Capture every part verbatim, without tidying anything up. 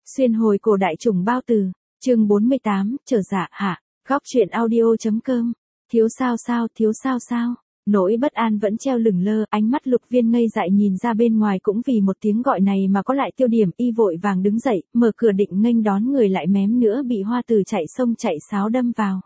Xuyên hồi cổ đại trùng bao từ, chương bốn mươi tám, trở dạ hạ, góc truyện audio.com, thiếu sao sao, thiếu sao sao, nỗi bất an vẫn treo lửng lơ, ánh mắt Lục Viên ngây dại nhìn ra bên ngoài cũng vì một tiếng gọi này mà có lại tiêu điểm, y vội vàng đứng dậy, mở cửa định nghênh đón người lại mém nữa bị Hoa Tử chạy sông chạy sáo đâm vào.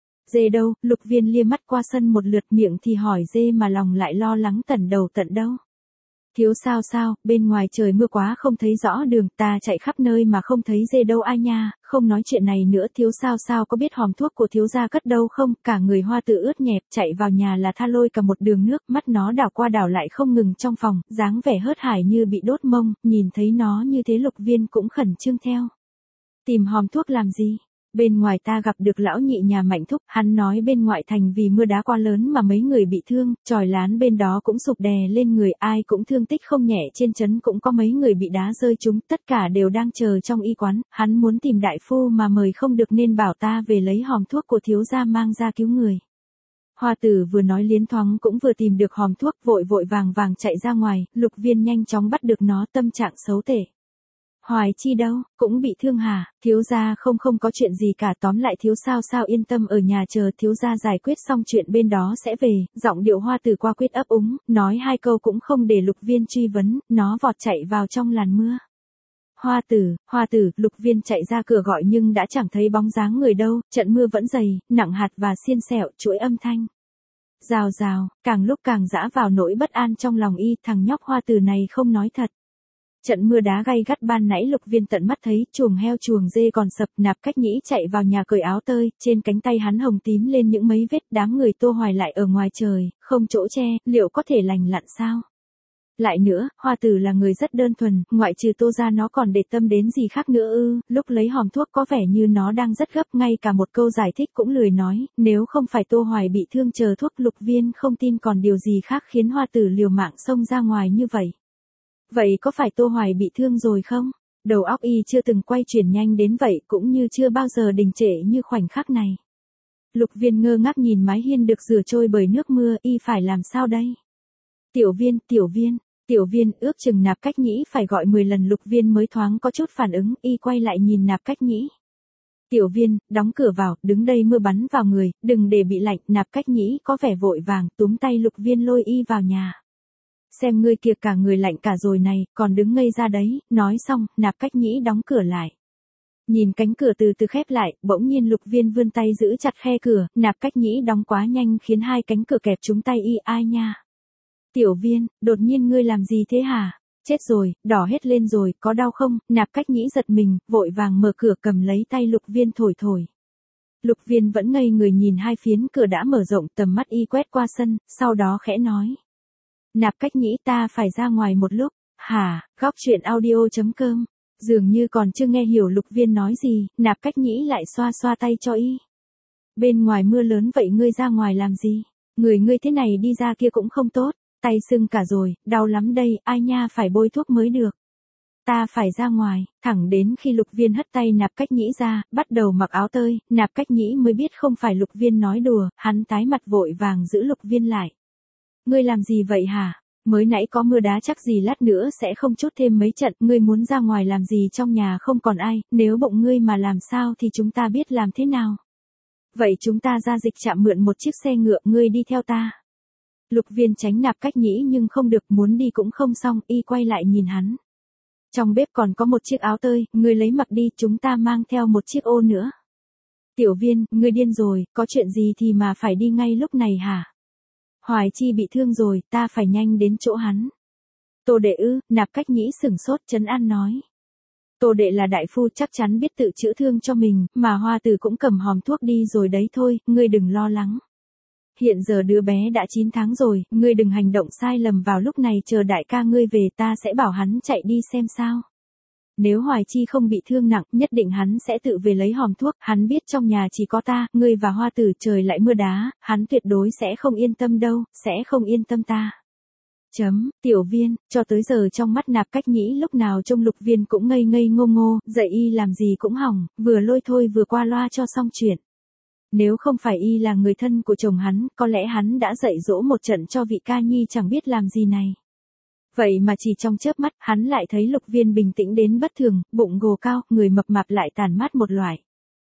Dê đâu, Lục Viên lia mắt qua sân một lượt miệng thì hỏi dê mà lòng lại lo lắng tận đầu tận đâu. Thiếu sao sao, bên ngoài trời mưa quá không thấy rõ đường, ta chạy khắp nơi mà không thấy dê đâu ai nha, không nói chuyện này nữa, thiếu sao sao có biết hòm thuốc của thiếu gia cất đâu không, cả người Hoa Tử ướt nhẹp, chạy vào nhà là tha lôi cả một đường nước, mắt nó đảo qua đảo lại không ngừng trong phòng, dáng vẻ hớt hải như bị đốt mông, nhìn thấy nó như thế Lục Viên cũng khẩn trương theo. Tìm hòm thuốc làm gì? Bên ngoài ta gặp được lão nhị nhà Mạnh Thúc, hắn nói bên ngoại thành vì mưa đá quá lớn mà mấy người bị thương, chòi lán bên đó cũng sụp đè lên người, ai cũng thương tích không nhẹ, trên trấn cũng có mấy người bị đá rơi trúng, tất cả đều đang chờ trong y quán, hắn muốn tìm đại phu mà mời không được nên bảo ta về lấy hòm thuốc của thiếu gia mang ra cứu người. Hoa Tử vừa nói liến thoáng cũng vừa tìm được hòm thuốc, vội vội vàng vàng chạy ra ngoài, Lục Viên nhanh chóng bắt được nó, tâm trạng xấu tệ. Hoài Chi đâu, cũng bị thương hả? Thiếu gia không không có chuyện gì cả, tóm lại thiếu sao sao yên tâm ở nhà chờ thiếu gia giải quyết xong chuyện bên đó sẽ về. Giọng điệu Hoa Tử qua quyết ấp úng, nói hai câu cũng không để Lục Viên truy vấn, nó vọt chạy vào trong làn mưa. Hoa Tử, Hoa Tử, Lục Viên chạy ra cửa gọi nhưng đã chẳng thấy bóng dáng người đâu, trận mưa vẫn dày, nặng hạt và xiên xẹo, chuỗi âm thanh. Rào rào, càng lúc càng dã vào nỗi bất an trong lòng y, thằng nhóc Hoa Tử này không nói thật. Trận mưa đá gay gắt ban nãy Lục Viên tận mắt thấy, chuồng heo chuồng dê còn sập, Nạp Cách Nhĩ chạy vào nhà cởi áo tơi, trên cánh tay hắn hồng tím lên những mấy vết, đám người Tô Hoài lại ở ngoài trời, không chỗ che, liệu có thể lành lặn sao? Lại nữa, Hoa Tử là người rất đơn thuần, ngoại trừ Tô ra nó còn để tâm đến gì khác nữa ư, lúc lấy hòm thuốc có vẻ như nó đang rất gấp, ngay cả một câu giải thích cũng lười nói, nếu không phải Tô Hoài bị thương chờ thuốc, Lục Viên không tin còn điều gì khác khiến Hoa Tử liều mạng xông ra ngoài như vậy. Vậy có phải Tô Hoài bị thương rồi không? Đầu óc y chưa từng quay chuyển nhanh đến vậy, cũng như chưa bao giờ đình trệ như khoảnh khắc này. Lục Viên ngơ ngác nhìn mái hiên được rửa trôi bởi nước mưa, y phải làm sao đây? Tiểu Viên, Tiểu Viên, Tiểu Viên, ước chừng Nạp Cách Nhĩ phải gọi mười lần Lục Viên mới thoáng có chút phản ứng, y quay lại nhìn Nạp Cách Nhĩ. Tiểu Viên, đóng cửa vào, đứng đây mưa bắn vào người, đừng để bị lạnh, Nạp Cách Nhĩ có vẻ vội vàng, túm tay Lục Viên lôi y vào nhà. Xem ngươi kia cả người lạnh cả rồi này, còn đứng ngây ra đấy, nói xong, Nạp Cách Nhĩ đóng cửa lại. Nhìn cánh cửa từ từ khép lại, bỗng nhiên Lục Viên vươn tay giữ chặt khe cửa, Nạp Cách Nhĩ đóng quá nhanh khiến hai cánh cửa kẹp trúng tay y, ai nha. Tiểu Viên, đột nhiên ngươi làm gì thế hả? Chết rồi, đỏ hết lên rồi, có đau không? Nạp Cách Nhĩ giật mình, vội vàng mở cửa cầm lấy tay Lục Viên thổi thổi. Lục Viên vẫn ngây người nhìn hai phiến cửa đã mở rộng, tầm mắt y quét qua sân, sau đó khẽ nói. Nạp Cách Nhĩ, ta phải ra ngoài một lúc. Hả? Góc truyện audio.com. Dường như còn chưa nghe hiểu Lục Viên nói gì, Nạp Cách Nhĩ lại xoa xoa tay cho y. Bên ngoài mưa lớn vậy ngươi ra ngoài làm gì? Người ngươi thế này đi ra kia cũng không tốt, tay sưng cả rồi, đau lắm đây, ai nha, phải bôi thuốc mới được. Ta phải ra ngoài, thẳng đến khi Lục Viên hất tay Nạp Cách Nhĩ ra, bắt đầu mặc áo tơi, Nạp Cách Nhĩ mới biết không phải Lục Viên nói đùa, hắn tái mặt vội vàng giữ Lục Viên lại. Ngươi làm gì vậy hả? Mới nãy có mưa đá chắc gì lát nữa sẽ không chút thêm mấy trận, ngươi muốn ra ngoài làm gì trong nhà không còn ai, nếu bụng ngươi mà làm sao thì chúng ta biết làm thế nào. Vậy chúng ta ra dịch trạm mượn một chiếc xe ngựa, ngươi đi theo ta. Lục Viên tránh Nạp Cách Nhĩ nhưng không được, muốn đi cũng không xong, y quay lại nhìn hắn. Trong bếp còn có một chiếc áo tơi, ngươi lấy mặc đi, chúng ta mang theo một chiếc ô nữa. Tiểu Viên, ngươi điên rồi, có chuyện gì thì mà phải đi ngay lúc này hả? Hoài Chi bị thương rồi, ta phải nhanh đến chỗ hắn. Tô Đệ ư? Nạp Cách Nhĩ sửng sốt, trấn an nói. Tô Đệ là đại phu chắc chắn biết tự chữa thương cho mình, mà Hoa Tử cũng cầm hòm thuốc đi rồi đấy thôi, ngươi đừng lo lắng. Hiện giờ đứa bé đã chín tháng rồi, ngươi đừng hành động sai lầm vào lúc này, chờ đại ca ngươi về ta sẽ bảo hắn chạy đi xem sao. Nếu Hoài Chi không bị thương nặng, nhất định hắn sẽ tự về lấy hòm thuốc, hắn biết trong nhà chỉ có ta, ngươi và Hoa Tử, trời lại mưa đá, hắn tuyệt đối sẽ không yên tâm đâu, sẽ không yên tâm ta. Chấm, Tiểu Viên, cho tới giờ trong mắt Nạp Cách Nhĩ lúc nào trông Lục Viên cũng ngây ngây ngô ngô, dạy y làm gì cũng hỏng, vừa lôi thôi vừa qua loa cho xong chuyện. Nếu không phải y là người thân của chồng hắn, có lẽ hắn đã dạy dỗ một trận cho vị ca nhi chẳng biết làm gì này. Vậy mà chỉ trong chớp mắt, hắn lại thấy Lục Viên bình tĩnh đến bất thường, bụng gồ cao, người mập mạp lại tàn mát một loại.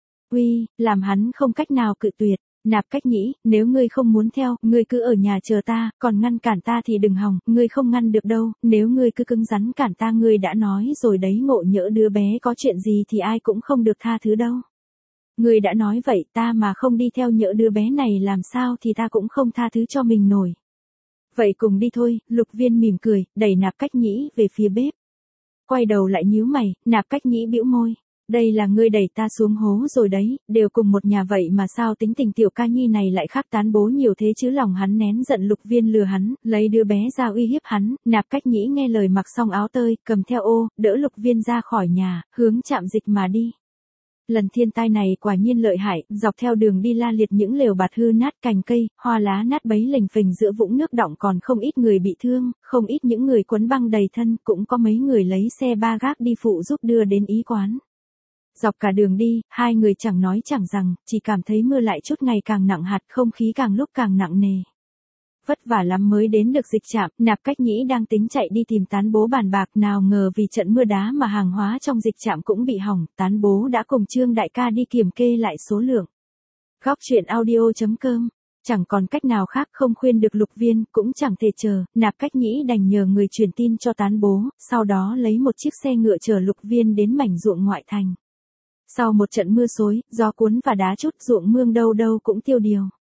Uy, làm hắn không cách nào cự tuyệt. Nạp Cách Nhĩ, nếu ngươi không muốn theo, ngươi cứ ở nhà chờ ta, còn ngăn cản ta thì đừng hòng, ngươi không ngăn được đâu, nếu ngươi cứ cứng rắn cản ta, ngươi đã nói rồi đấy, ngộ nhỡ đứa bé có chuyện gì thì ai cũng không được tha thứ đâu. Ngươi đã nói vậy, ta mà không đi theo, nhỡ đứa bé này làm sao thì ta cũng không tha thứ cho mình nổi. Vậy cùng đi thôi. Lục Viên mỉm cười, đẩy Nạp Cách Nhĩ về phía bếp. Quay đầu lại nhíu mày, Nạp Cách Nhĩ bĩu môi. Đây là ngươi đẩy ta xuống hố rồi đấy, đều cùng một nhà vậy mà sao tính tình tiểu ca nhi này lại khác tán bố nhiều thế chứ. Lòng hắn nén giận Lục Viên lừa hắn, lấy đứa bé ra uy hiếp hắn. Nạp Cách Nhĩ nghe lời mặc xong áo tơi, cầm theo ô, đỡ Lục Viên ra khỏi nhà, hướng Trạm Dịch mà đi. Lần thiên tai này quả nhiên lợi hại, dọc theo đường đi la liệt những lều bạt hư nát, cành cây, hoa lá nát bấy lềnh phềnh giữa vũng nước đọng, còn không ít người bị thương, không ít những người quấn băng đầy thân, cũng có mấy người lấy xe ba gác đi phụ giúp đưa đến y quán. Dọc cả đường đi, hai người chẳng nói chẳng rằng, chỉ cảm thấy mưa lại chút ngày càng nặng hạt, không khí càng lúc càng nặng nề. Vất vả lắm mới đến được Dịch Trạm. Nạp Cách Nhĩ đang tính chạy đi tìm Tán Bố bàn bạc, nào ngờ vì trận mưa đá mà hàng hóa trong Dịch Trạm cũng bị hỏng. Tán Bố đã cùng Trương đại ca đi kiểm kê lại số lượng. Góc truyện audio chấm com. Chẳng còn cách nào khác, không khuyên được Lục Viên, cũng chẳng thể chờ, Nạp Cách Nhĩ đành nhờ người truyền tin cho Tán Bố, sau đó lấy một chiếc xe ngựa chở Lục Viên đến mảnh ruộng ngoại thành. Sau một trận mưa xối, gió cuốn và đá chút, ruộng mương đâu đâu cũng tiêu điều.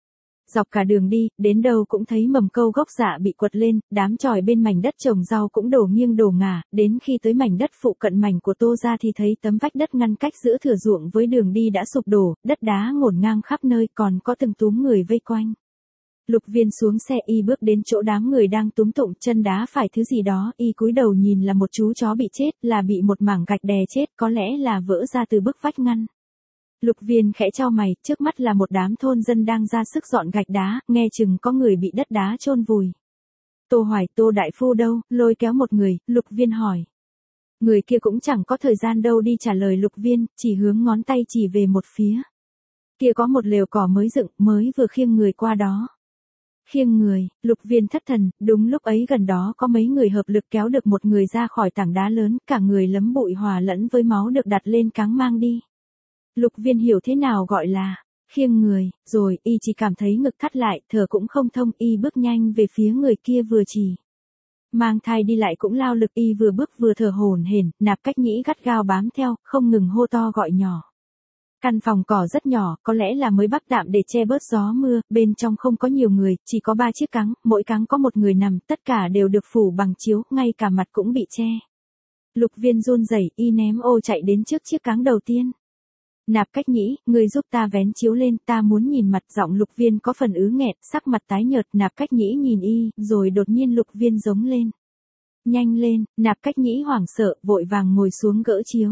Dọc cả đường đi, đến đâu cũng thấy mầm câu gốc dạ bị quật lên, đám chòi bên mảnh đất trồng rau cũng đổ nghiêng đổ ngả, đến khi tới mảnh đất phụ cận mảnh của Tô gia thì thấy tấm vách đất ngăn cách giữa thửa ruộng với đường đi đã sụp đổ, đất đá ngổn ngang khắp nơi, còn có từng túm người vây quanh. Lục Viên xuống xe, y bước đến chỗ đám người đang túm tụng, chân đá phải thứ gì đó, y cúi đầu nhìn là một chú chó bị chết, là bị một mảng gạch đè chết, có lẽ là vỡ ra từ bức vách ngăn. Lục Viên khẽ chau mày, trước mắt là một đám thôn dân đang ra sức dọn gạch đá, nghe chừng có người bị đất đá chôn vùi. Tô Hoài, Tô đại phu đâu? Lôi kéo một người, Lục Viên hỏi. Người kia cũng chẳng có thời gian đâu đi trả lời Lục Viên, chỉ hướng ngón tay chỉ về một phía. Kia có một lều cỏ mới dựng, mới vừa khiêng người qua đó. Khiêng người, Lục Viên thất thần, đúng lúc ấy gần đó có mấy người hợp lực kéo được một người ra khỏi tảng đá lớn, cả người lấm bụi hòa lẫn với máu được đặt lên cáng mang đi. Lục Viên hiểu thế nào gọi là khiêng người, rồi y chỉ cảm thấy ngực thắt lại, thở cũng không thông, y bước nhanh về phía người kia vừa chỉ. Mang thai đi lại cũng lao lực, y vừa bước vừa thở hổn hển, Nạp Cách Nhĩ gắt gao bám theo, không ngừng hô to gọi nhỏ. Căn phòng cỏ rất nhỏ, có lẽ là mới bắc tạm để che bớt gió mưa, bên trong không có nhiều người, chỉ có ba chiếc cáng, mỗi cáng có một người nằm, tất cả đều được phủ bằng chiếu, ngay cả mặt cũng bị che. Lục Viên run rẩy, y ném ô chạy đến trước chiếc cáng đầu tiên. Nạp Cách Nhĩ, ngươi giúp ta vén chiếu lên, ta muốn nhìn mặt. Giọng Lục Viên có phần ứ nghẹt, sắc mặt tái nhợt. Nạp Cách Nhĩ nhìn y, rồi đột nhiên Lục Viên giống lên. Nhanh lên. Nạp Cách Nhĩ hoảng sợ, vội vàng ngồi xuống gỡ chiếu.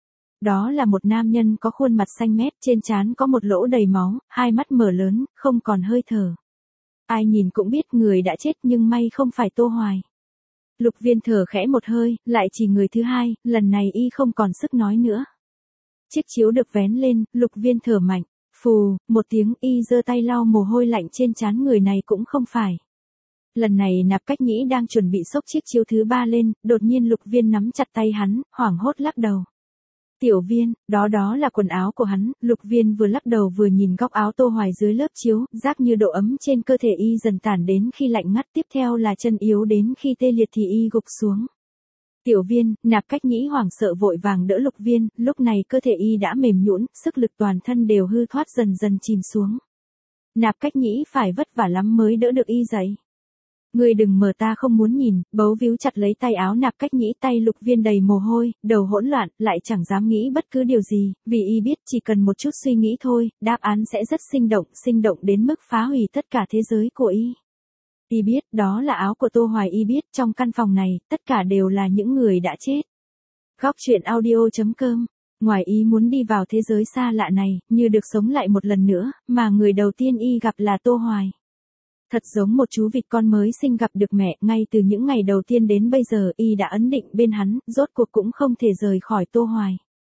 Đó là một nam nhân có khuôn mặt xanh mét, trên trán có một lỗ đầy máu, hai mắt mở lớn, không còn hơi thở. Ai nhìn cũng biết người đã chết, nhưng may không phải Tô Hoài. Lục Viên thở khẽ một hơi, lại chỉ người thứ hai, lần này y không còn sức nói nữa. Chiếc chiếu được vén lên, Lục Viên thở mạnh, phù, một tiếng, y giơ tay lau mồ hôi lạnh trên trán, người này cũng không phải. Lần này Nạp Cách Nhĩ đang chuẩn bị xốc chiếc chiếu thứ ba lên, đột nhiên Lục Viên nắm chặt tay hắn, hoảng hốt lắc đầu. Tiểu Viên, đó đó là quần áo của hắn. Lục Viên vừa lắc đầu vừa nhìn góc áo Tô Hoài dưới lớp chiếu, giác như độ ấm trên cơ thể y dần tản đến khi lạnh ngắt, tiếp theo là chân yếu đến khi tê liệt thì y gục xuống. Tiểu Viên, Nạp Cách Nhĩ hoảng sợ vội vàng đỡ Lục Viên, lúc này cơ thể y đã mềm nhũn, sức lực toàn thân đều hư thoát, dần dần chìm xuống. Nạp Cách Nhĩ phải vất vả lắm mới đỡ được y dậy. Ngươi đừng mở, ta không muốn nhìn. Bấu víu chặt lấy tay áo Nạp Cách Nhĩ, tay Lục Viên đầy mồ hôi, đầu hỗn loạn, lại chẳng dám nghĩ bất cứ điều gì, vì y biết chỉ cần một chút suy nghĩ thôi, đáp án sẽ rất sinh động, sinh động đến mức phá hủy tất cả thế giới của y. Y biết, đó là áo của Tô Hoài, y biết, trong căn phòng này, tất cả đều là những người đã chết. Góc truyện audio chấm com. Ngoài ý muốn đi vào thế giới xa lạ này, như được sống lại một lần nữa, mà người đầu tiên y gặp là Tô Hoài. Thật giống một chú vịt con mới sinh gặp được mẹ, ngay từ những ngày đầu tiên đến bây giờ y đã ấn định bên hắn, rốt cuộc cũng không thể rời khỏi Tô Hoài.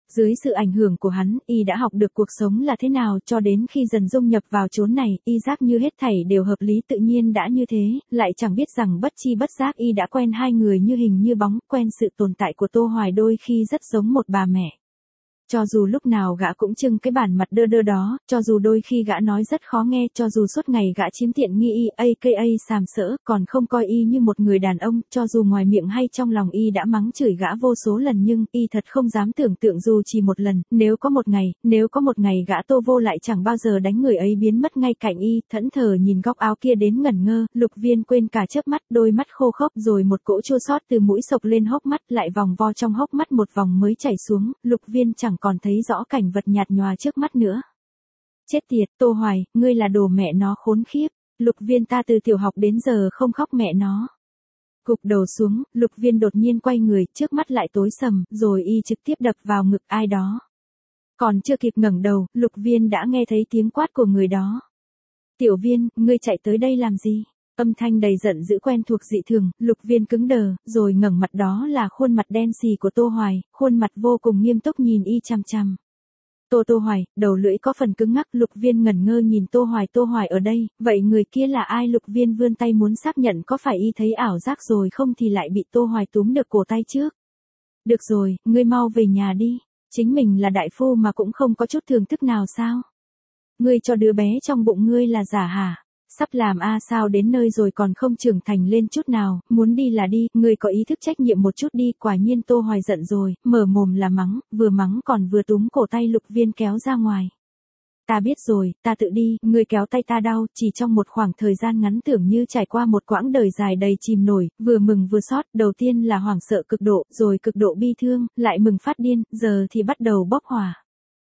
Dưới sự ảnh hưởng của hắn, y đã học được cuộc sống là thế nào, cho đến khi dần dung nhập vào chốn này, y giác như hết thảy đều hợp lý tự nhiên đã như thế, lại chẳng biết rằng bất chi bất giác y đã quen hai người như hình như bóng, quen sự tồn tại của Tô Hoài đôi khi rất giống một bà mẹ. Cho dù lúc nào gã cũng trưng cái bản mặt đơ đơ đó, cho dù đôi khi gã nói rất khó nghe, cho dù suốt ngày gã chiếm tiện nghi y, aka sàm sỡ, còn không coi y như một người đàn ông, cho dù ngoài miệng hay trong lòng y đã mắng chửi gã vô số lần nhưng y thật không dám tưởng tượng dù chỉ một lần, nếu có một ngày, nếu có một ngày gã Tô Vô lại chẳng bao giờ đánh người ấy biến mất ngay cạnh y, thẫn thờ nhìn góc áo kia đến ngẩn ngơ, Lục Viên quên cả chớp mắt, đôi mắt khô khốc rồi một cỗ chua xót từ mũi xộc lên hốc mắt, lại vòng vo trong hốc mắt một vòng mới chảy xuống, Lục Viên chẳng còn thấy rõ cảnh vật nhạt nhòa trước mắt nữa. Chết tiệt, Tô Hoài, ngươi là đồ mẹ nó khốn khiếp. Lục Viên ta từ tiểu học đến giờ không khóc mẹ nó. Gục đầu xuống, Lục Viên đột nhiên quay người, trước mắt lại tối sầm, rồi y trực tiếp đập vào ngực ai đó. Còn chưa kịp ngẩng đầu, Lục Viên đã nghe thấy tiếng quát của người đó. Tiểu Viên, ngươi chạy tới đây làm gì? Âm thanh đầy giận dữ quen thuộc dị thường, Lục Viên cứng đờ, rồi ngẩng mặt đó là khuôn mặt đen xì của Tô Hoài, khuôn mặt vô cùng nghiêm túc nhìn y chằm chằm. Tô Tô Hoài, đầu lưỡi có phần cứng ngắc, Lục Viên ngẩn ngơ nhìn Tô Hoài, Tô Hoài ở đây, vậy người kia là ai? Lục Viên vươn tay muốn xác nhận có phải y thấy ảo giác rồi không thì lại bị Tô Hoài túm được cổ tay trước. Được rồi, ngươi mau về nhà đi, chính mình là đại phu mà cũng không có chút thường thức nào sao? Ngươi cho đứa bé trong bụng ngươi là giả hả? Sắp làm a à sao đến nơi rồi còn không trưởng thành lên chút nào, muốn đi là đi, ngươi có ý thức trách nhiệm một chút đi, quả nhiên Tô Hoài giận rồi, mở mồm là mắng, vừa mắng còn vừa túm cổ tay Lục Viên kéo ra ngoài. Ta biết rồi, ta tự đi, ngươi kéo tay ta đau, chỉ trong một khoảng thời gian ngắn tưởng như trải qua một quãng đời dài đầy chìm nổi, vừa mừng vừa xót, đầu tiên là hoảng sợ cực độ, rồi cực độ bi thương, lại mừng phát điên, giờ thì bắt đầu bốc hỏa.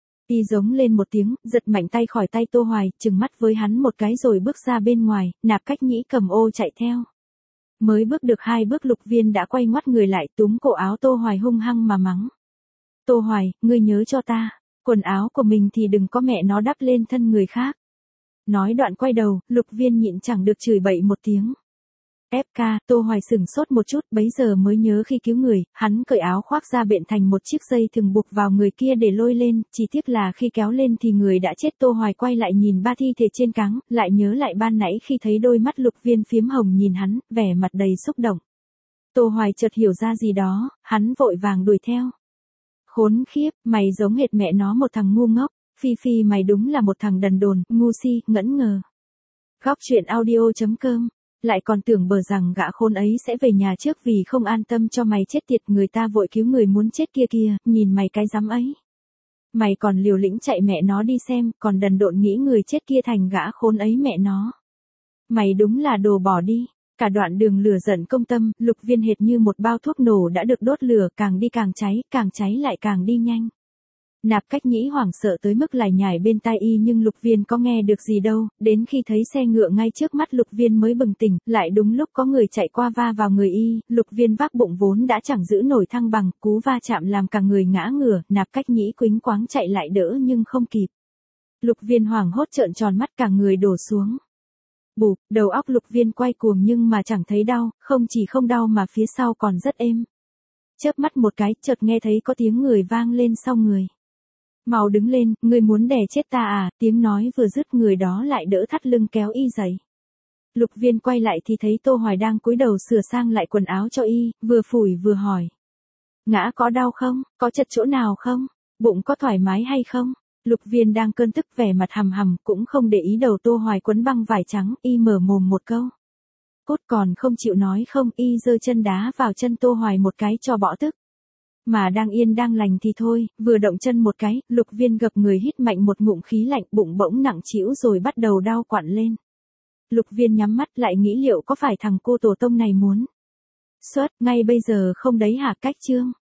Y giống lên một tiếng, giật mạnh tay khỏi tay Tô Hoài, trừng mắt với hắn một cái rồi bước ra bên ngoài, Nạp Cách Nhĩ cầm ô chạy theo. Mới bước được hai bước Lục Viên đã quay ngoắt người lại túm cổ áo Tô Hoài hung hăng mà mắng. Tô Hoài, ngươi nhớ cho ta, quần áo của mình thì đừng có mẹ nó đắp lên thân người khác. Nói đoạn quay đầu, Lục Viên nhịn chẳng được chửi bậy một tiếng. ép ca, Tô Hoài sửng sốt một chút, bấy giờ mới nhớ khi cứu người, hắn cởi áo khoác ra bện thành một chiếc dây thừng buộc vào người kia để lôi lên, chỉ tiếc là khi kéo lên thì người đã chết. Tô Hoài quay lại nhìn ba thi thể trên cáng, lại nhớ lại ban nãy khi thấy đôi mắt Lục Viên phiếm hồng nhìn hắn, vẻ mặt đầy xúc động. Tô Hoài chợt hiểu ra gì đó, hắn vội vàng đuổi theo. Khốn khiếp, mày giống hệt mẹ nó một thằng ngu ngốc, Phi Phi mày đúng là một thằng đần đồn, ngu si, ngẫn ngờ. Góc truyện audio chấm com lại còn tưởng bờ rằng gã khôn ấy sẽ về nhà trước vì không an tâm cho mày. Chết tiệt, người ta vội cứu người muốn chết kia kìa, nhìn mày cái dám ấy. Mày còn liều lĩnh chạy mẹ nó đi xem, còn đần độn nghĩ người chết kia thành gã khôn ấy mẹ nó. Mày đúng là đồ bỏ đi. Cả đoạn đường lửa giận công tâm, Lục Viên hệt như một bao thuốc nổ đã được đốt lửa, càng đi càng cháy, càng cháy lại càng đi nhanh. Nạp Cách Nhĩ hoảng sợ tới mức lải nhải bên tai y nhưng Lục Viên có nghe được gì đâu, đến khi thấy xe ngựa ngay trước mắt Lục Viên mới bừng tỉnh, lại đúng lúc có người chạy qua va vào người y, Lục Viên vác bụng vốn đã chẳng giữ nổi thăng bằng, cú va chạm làm cả người ngã ngửa, Nạp Cách Nhĩ quĩnh quáng chạy lại đỡ nhưng không kịp. Lục Viên hoảng hốt trợn tròn mắt, cả người đổ xuống. Bụp, đầu óc Lục Viên quay cuồng nhưng mà chẳng thấy đau, không chỉ không đau mà phía sau còn rất êm. Chớp mắt một cái, chợt nghe thấy có tiếng người vang lên sau người. Mau đứng lên, ngươi muốn đè chết ta à? Tiếng nói vừa dứt người đó lại đỡ thắt lưng kéo y dậy. Lục Viên quay lại thì thấy Tô Hoài đang cúi đầu sửa sang lại quần áo cho y, vừa phủi vừa hỏi. Ngã có đau không? Có chật chỗ nào không? Bụng có thoải mái hay không? Lục Viên đang cơn tức vẻ mặt hầm hầm cũng không để ý đầu Tô Hoài quấn băng vải trắng, y mở mồm một câu. Cốt còn không chịu nói không, y giơ chân đá vào chân Tô Hoài một cái cho bỏ tức. Mà đang yên đang lành thì thôi, vừa động chân một cái, Lục Viên gập người hít mạnh một ngụm khí lạnh, bụng bỗng nặng trĩu rồi bắt đầu đau quặn lên. Lục Viên nhắm mắt lại nghĩ liệu có phải thằng cô tổ tông này muốn xuất ngay bây giờ không đấy hả? Cách chương